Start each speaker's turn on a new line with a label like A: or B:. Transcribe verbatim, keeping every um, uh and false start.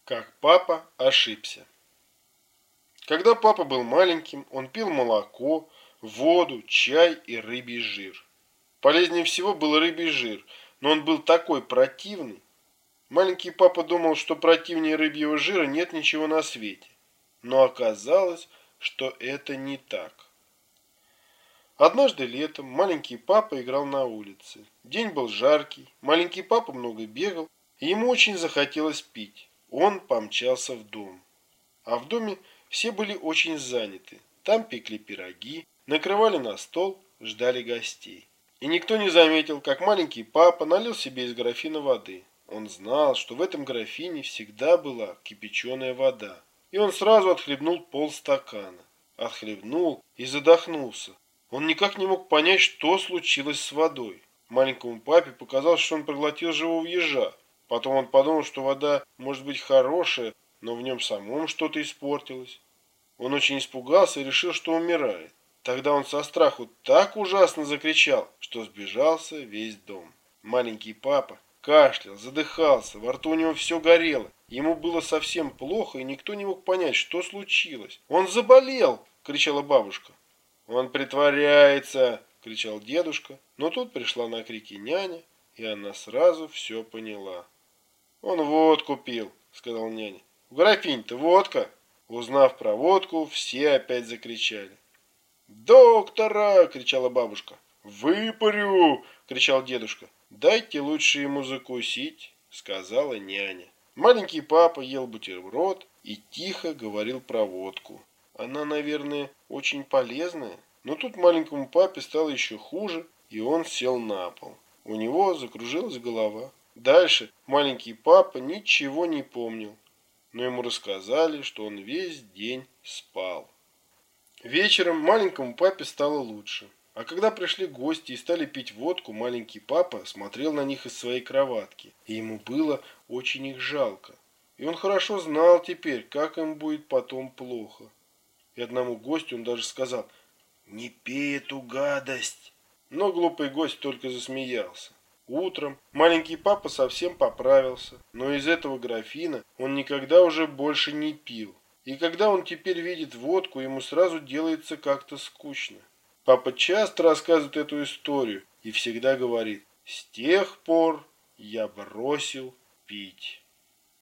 A: Как папа ошибся. Когда папа был маленьким, он пил молоко, воду, чай и рыбий жир. Полезнее всего был рыбий жир, но он был такой противный. Маленький папа думал, что противнее рыбьего жира нет ничего на свете. Но оказалось, что это не так. Однажды летом маленький папа играл на улице. День был жаркий, маленький папа много бегал, и ему очень захотелось пить. Он помчался в дом. А в доме все были очень заняты. Там пекли пироги, накрывали на стол, ждали гостей. И никто не заметил, как маленький папа налил себе из графина воды. Он знал, что в этом графине всегда была кипяченая вода. И он сразу отхлебнул полстакана. Отхлебнул и задохнулся. Он никак не мог понять, что случилось с водой. Маленькому папе показалось, что он проглотил живого ежа. Потом он подумал, что вода может быть хорошая, но в нем самом что-то испортилось. Он очень испугался и решил, что умирает. Тогда он со страху так ужасно закричал, что сбежался весь дом. Маленький папа кашлял, задыхался, во рту у него все горело. Ему было совсем плохо, и никто не мог понять, что случилось. «Он заболел!» – кричала бабушка. «Он притворяется!» – кричал дедушка. Но тут пришла на крики няня, и она сразу все поняла. «Он водку пил», – сказал няня. «В графине-то водка». Узнав про водку, все опять закричали. «Доктора!» – кричала бабушка. «Выпарю!» – кричал дедушка. «Дайте лучше ему закусить», – сказала няня. Маленький папа ел бутерброд и тихо говорил про водку. Она, наверное, очень полезная. Но тут маленькому папе стало еще хуже, и он сел на пол. У него закружилась голова. Дальше маленький папа ничего не помнил, но ему рассказали, что он весь день спал. Вечером маленькому папе стало лучше. А когда пришли гости и стали пить водку, маленький папа смотрел на них из своей кроватки, и ему было очень их жалко. И он хорошо знал теперь, как им будет потом плохо. И одному гостю он даже сказал: «Не пей эту гадость». Но глупый гость только засмеялся. Утром маленький папа совсем поправился, но из этого графина он никогда уже больше не пил. И когда он теперь видит водку, ему сразу делается как-то скучно. Папа часто рассказывает эту историю и всегда говорит: «С тех пор я бросил пить».